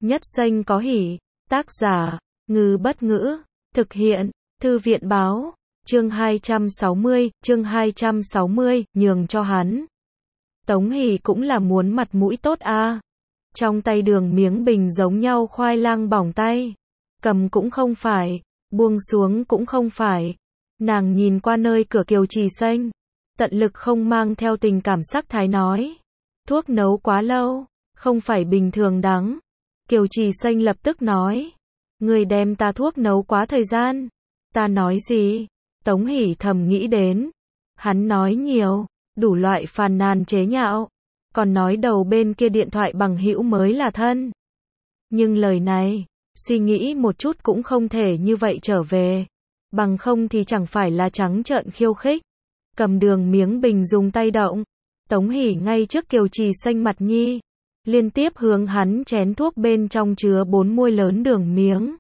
Nhất xanh có hỉ. Tác giả, Ngư Bất Ngữ. Thực hiện, Thư viện Báo. Chương 260, nhường cho hắn. Tống Hỷ cũng là muốn mặt mũi tốt a. Trong tay Đường miếng bình giống nhau khoai lang bỏng tay. Cầm cũng không phải, buông xuống cũng không phải. Nàng nhìn qua nơi cửa Kiều Trì Xanh, tận lực không mang theo tình cảm sắc thái nói. Thuốc nấu quá lâu, không phải bình thường đắng. Kiều Trì Xanh lập tức nói. Người đem ta thuốc nấu quá thời gian. Ta nói gì? Tống Hỷ thầm nghĩ đến. Hắn nói nhiều, đủ loại phàn nàn chế nhạo. Còn nói đầu bên kia điện thoại bằng hữu mới là thân. Nhưng lời này, suy nghĩ một chút cũng không thể như vậy trở về. Bằng không thì chẳng phải là trắng trợn khiêu khích. Cầm Đường miếng bình dùng tay động. Tống Hỷ ngay trước Kiều Trì Xanh mặt nhi. Liên tiếp hướng hắn chén thuốc bên trong chứa 4 muôi lớn đường miếng.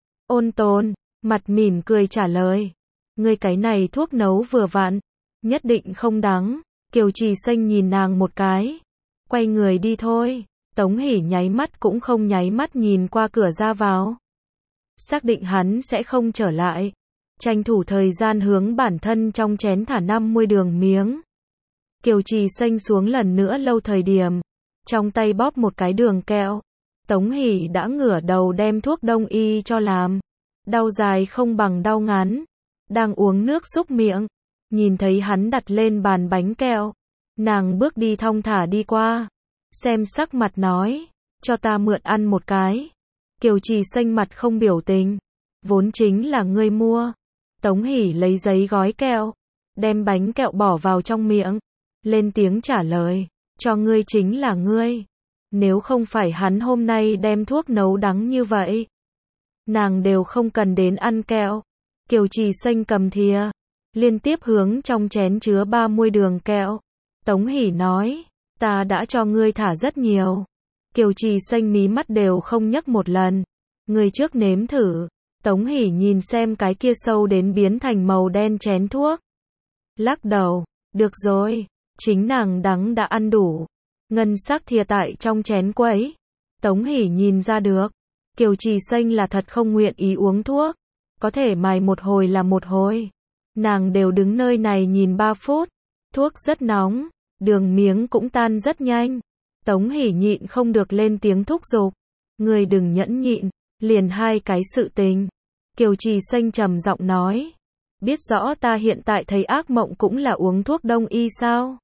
Ôn Tồn, mặt mỉm cười trả lời. Ngươi cái này thuốc nấu vừa vặn. Nhất định không đắng. Kiều Trì Xanh nhìn nàng một cái. Quay người đi thôi. Tống Hỷ nháy mắt cũng không nháy mắt nhìn qua cửa ra vào. Xác định hắn sẽ không trở lại. Tranh thủ thời gian hướng bản thân trong chén thả 5 muôi đường miếng. Kiều Trì Xanh xuống lần nữa lâu thời điểm. Trong tay bóp một cái đường kẹo. Tống Hỷ đã ngửa đầu đem thuốc đông y cho làm. Đau dài không bằng đau ngắn. Đang uống nước xúc miệng. Nhìn thấy hắn đặt lên bàn bánh kẹo. Nàng bước đi thong thả đi qua. Xem sắc mặt nói. Cho ta mượn ăn một cái. Kiều Trì Xanh mặt không biểu tình. Vốn chính là ngươi mua. Tống Hỷ lấy giấy gói kẹo. Đem bánh kẹo bỏ vào trong miệng. Lên tiếng trả lời. Cho ngươi chính là ngươi. Nếu không phải hắn hôm nay đem thuốc nấu đắng như vậy. Nàng đều không cần đến ăn kẹo. Kiều Trì Xanh cầm thìa. Liên tiếp hướng trong chén chứa 3 muôi đường kẹo. Tống Hỷ nói. Ta đã cho ngươi thả rất nhiều. Kiều Trì Xanh mí mắt đều không nhấc một lần. Ngươi trước nếm thử. Tống Hỷ nhìn xem cái kia sâu đến biến thành màu đen chén thuốc. Lắc đầu. Được rồi. Chính nàng đắng đã ăn đủ. Ngân sắc thìa tại trong chén quấy. Tống Hỷ nhìn ra được. Kiều Trì Xanh là thật không nguyện ý uống thuốc. Có thể mài một hồi là một hồi. Nàng đều đứng nơi này nhìn 3 phút. Thuốc rất nóng. Đường miếng cũng tan rất nhanh. Tống Hỷ nhịn không được lên tiếng thúc giục. Người đừng nhẫn nhịn. Liền 2 cái sự tình. Kiều Trì Xanh trầm giọng nói. Biết rõ ta hiện tại thấy ác mộng cũng là uống thuốc đông y sao?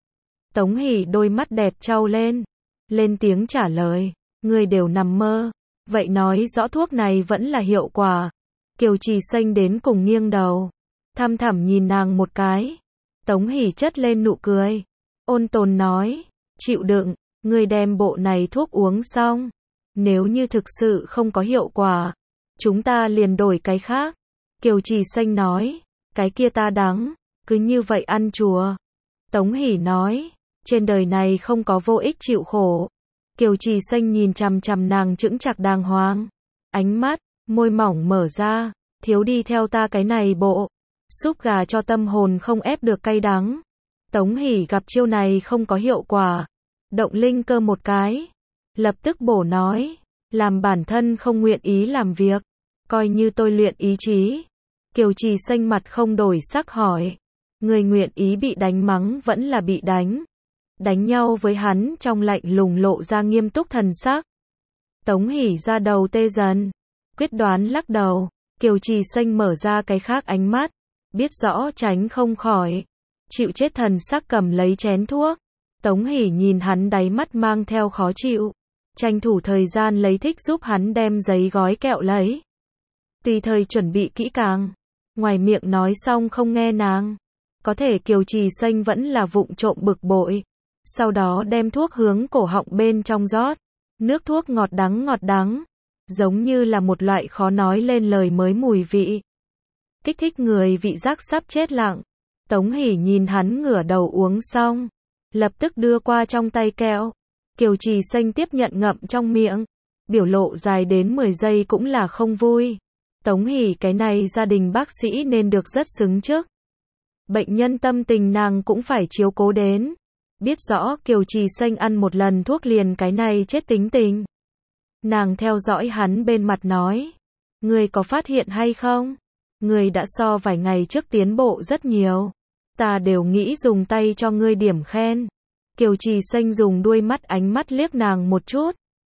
Tống Hỷ đôi mắt đẹp trao lên. Lên tiếng trả lời. Người đều nằm mơ. Vậy nói rõ thuốc này vẫn là hiệu quả. Kiều Trì Xanh đến cùng nghiêng đầu. Thăm thẳm nhìn nàng một cái. Tống Hỷ chất lên nụ cười. Ôn Tồn nói. Chịu đựng. Người đem bộ này thuốc uống xong. Nếu như thực sự không có hiệu quả. Chúng ta liền đổi cái khác. Kiều Trì Xanh nói. Cái kia ta đắng. Cứ như vậy ăn chùa. Tống Hỷ nói. Trên đời này không có vô ích chịu khổ. Kiều Trì Xanh nhìn chằm chằm nàng chững chạc đàng hoàng. Ánh mắt, môi mỏng mở ra. Thiếu đi theo ta cái này bộ. Súp gà cho tâm hồn không ép được cay đắng. Tống Hỷ gặp chiêu này không có hiệu quả. Động linh cơ một cái. Lập tức bổ nói. Làm bản thân không nguyện ý làm việc. Coi như tôi luyện ý chí. Kiều Trì Xanh mặt không đổi sắc hỏi. Người nguyện ý bị đánh mắng vẫn là bị đánh. Đánh nhau với hắn trong lạnh lùng lộ ra nghiêm túc thần sắc. Tống Hỷ ra đầu tê dần. Quyết đoán lắc đầu. Kiều Trì Xanh mở ra cái khác ánh mắt. Biết rõ tránh không khỏi. Chịu chết thần sắc cầm lấy chén thuốc. Tống Hỷ nhìn hắn đáy mắt mang theo khó chịu. Tranh thủ thời gian lấy thích giúp hắn đem giấy gói kẹo lấy. Tùy thời chuẩn bị kỹ càng. Ngoài miệng nói xong không nghe nàng. Có thể Kiều Trì Xanh vẫn là vụng trộm bực bội. Sau đó đem thuốc hướng cổ họng bên trong rót. Nước thuốc ngọt đắng. Giống như là một loại khó nói lên lời mới mùi vị. Kích thích người vị giác sắp chết lặng. Tống Hỷ nhìn hắn ngửa đầu uống xong. Lập tức đưa qua trong tay kẹo. Kiều Trì Xanh tiếp nhận ngậm trong miệng. Biểu lộ dài đến 10 giây cũng là không vui. Tống Hỷ cái này gia đình bác sĩ nên được rất xứng trước. Bệnh nhân tâm tình nàng cũng phải chiếu cố đến. Biết rõ Kiều Trì Xanh ăn một lần thuốc liền cái này chết tính tình. Nàng theo dõi hắn bên mặt nói. Ngươi có phát hiện hay không? Ngươi đã so vài ngày trước tiến bộ rất nhiều. Ta đều nghĩ dùng tay cho ngươi điểm khen. Kiều Trì Xanh dùng đuôi mắt ánh mắt liếc nàng một chút.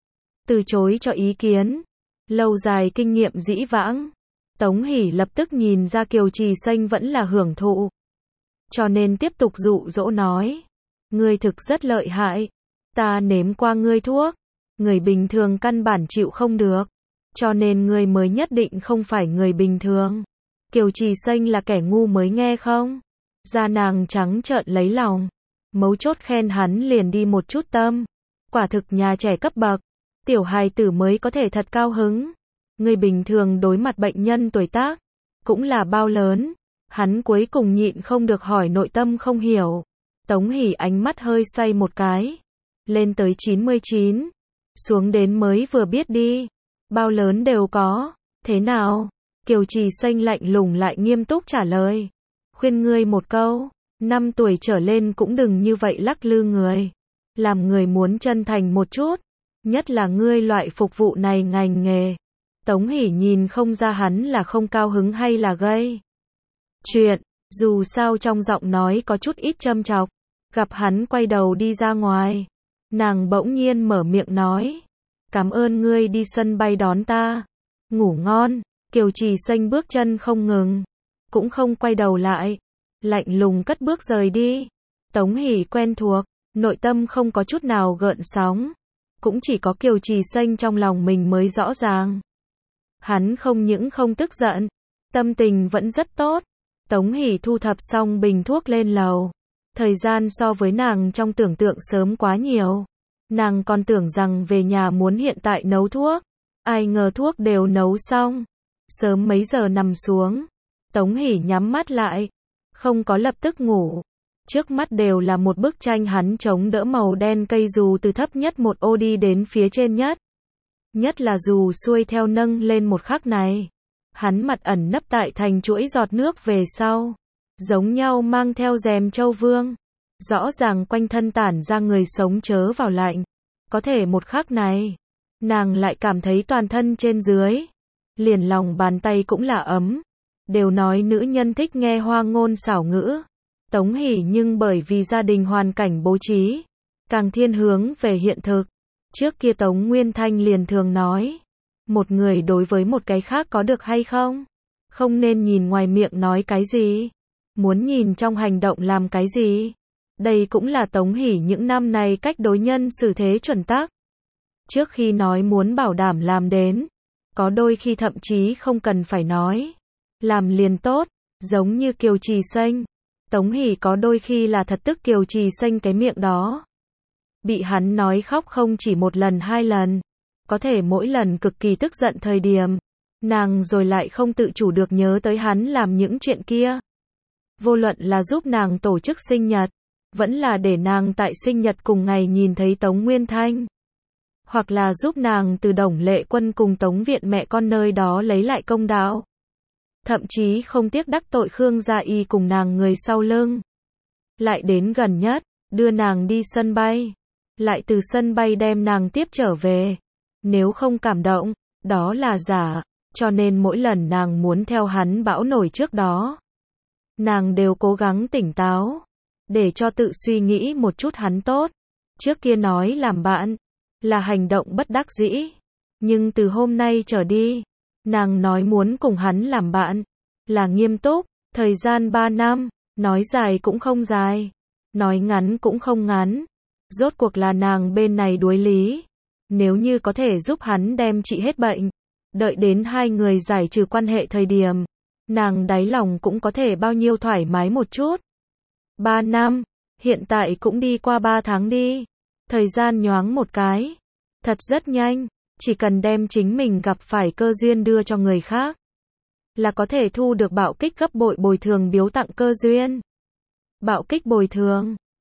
Từ chối cho ý kiến. Lâu dài kinh nghiệm dĩ vãng. Tống Hỷ lập tức nhìn ra Kiều Trì Xanh vẫn là hưởng thụ. Cho nên tiếp tục dụ dỗ nói. Ngươi thực rất lợi hại. Ta nếm qua ngươi thuốc. Người bình thường căn bản chịu không được. Cho nên ngươi mới nhất định không phải người bình thường. Kiều Trì Xanh là kẻ ngu mới nghe không? Da nàng trắng trợn lấy lòng. Mấu chốt khen hắn liền đi một chút tâm. Quả thực nhà trẻ cấp bậc. Tiểu hài tử mới có thể thật cao hứng. Người bình thường đối mặt bệnh nhân tuổi tác. Cũng là bao lớn. Hắn cuối cùng nhịn không được hỏi nội tâm không hiểu. Tống Hỷ ánh mắt hơi xoay một cái. Lên tới 99. Xuống đến mới vừa biết đi. Bao lớn đều có. Thế nào? Kiều Trì Xanh lạnh lùng lại nghiêm túc trả lời. Khuyên ngươi một câu. 5 tuổi trở lên cũng đừng như vậy lắc lư người. Làm người muốn chân thành một chút. Nhất là ngươi loại phục vụ này ngành nghề. Tống Hỷ nhìn không ra hắn là không cao hứng hay là gây chuyện. Dù sao trong giọng nói có chút ít châm chọc. Gặp hắn quay đầu đi ra ngoài. Nàng bỗng nhiên mở miệng nói. Cảm ơn ngươi đi sân bay đón ta. Ngủ ngon. Kiều Trì Xanh bước chân không ngừng. Cũng không quay đầu lại. Lạnh lùng cất bước rời đi. Tống Hỷ quen thuộc. Nội tâm không có chút nào gợn sóng. Cũng chỉ có Kiều Trì Xanh trong lòng mình mới rõ ràng. Hắn không những không tức giận. Tâm tình vẫn rất tốt. Tống Hỷ thu thập xong bình thuốc lên lầu. Thời gian so với nàng trong tưởng tượng sớm quá nhiều. Nàng còn tưởng rằng về nhà muốn hiện tại nấu thuốc. Ai ngờ thuốc đều nấu xong. Sớm mấy giờ nằm xuống. Tống Hỷ nhắm mắt lại. Không có lập tức ngủ. Trước mắt đều là một bức tranh hắn chống đỡ màu đen cây dù từ thấp nhất một ô đi đến phía trên nhất. Nhất là dù xuôi theo nâng lên một khắc này. Hắn mặt ẩn nấp tại thành chuỗi giọt nước về sau. Giống nhau mang theo rèm châu vương. Rõ ràng quanh thân tản ra người sống chớ vào lạnh. Có thể một khắc này. Nàng lại cảm thấy toàn thân trên dưới. Liền lòng bàn tay cũng là ấm. Đều nói nữ nhân thích nghe hoa ngôn xảo ngữ. Tống Hỷ nhưng bởi vì gia đình hoàn cảnh bố trí. Càng thiên hướng về hiện thực. Trước kia Tống Nguyên Thanh liền thường nói. Một người đối với một cái khác có được hay không? Không nên nhìn ngoài miệng nói cái gì. Muốn nhìn trong hành động làm cái gì. Đây cũng là Tống Hỷ những năm này cách đối nhân xử thế chuẩn tắc. Trước khi nói muốn bảo đảm làm đến. Có đôi khi thậm chí không cần phải nói. Làm liền tốt. Giống như Kiều Trì Xanh. Tống Hỷ có đôi khi là thật tức Kiều Trì Xanh cái miệng đó. Bị hắn nói khóc không chỉ một lần hai lần. Có thể mỗi lần cực kỳ tức giận thời điểm. Nàng rồi lại không tự chủ được nhớ tới hắn làm những chuyện kia. Vô luận là giúp nàng tổ chức sinh nhật. Vẫn là để nàng tại sinh nhật cùng ngày nhìn thấy Tống Nguyên Thanh. Hoặc là giúp nàng từ Đồng Lệ Quân cùng Tống Viện mẹ con nơi đó lấy lại công đạo. Thậm chí không tiếc đắc tội Khương Gia Y cùng nàng người sau lưng. Lại đến gần nhất, đưa nàng đi sân bay. Lại từ sân bay đem nàng tiếp trở về. Nếu không cảm động, đó là giả. Cho nên mỗi lần nàng muốn theo hắn bão nổi trước đó. Nàng đều cố gắng tỉnh táo. Để cho tự suy nghĩ một chút hắn tốt. Trước kia nói làm bạn. Là hành động bất đắc dĩ. Nhưng từ hôm nay trở đi. Nàng nói muốn cùng hắn làm bạn. Là nghiêm túc. Thời gian 3 năm. Nói dài cũng không dài. Nói ngắn cũng không ngắn. Rốt cuộc là nàng bên này đuối lý. Nếu như có thể giúp hắn đem trị hết bệnh. Đợi đến hai người giải trừ quan hệ thời điểm. Nàng đáy lòng cũng có thể bao nhiêu thoải mái một chút. 3 năm. Hiện tại cũng đi qua 3 tháng đi. Thời gian nhoáng một cái. Thật rất nhanh. Chỉ cần đem chính mình gặp phải cơ duyên đưa cho người khác. Là có thể thu được bạo kích gấp bội bồi thường biếu tặng cơ duyên. Bạo kích bồi thường.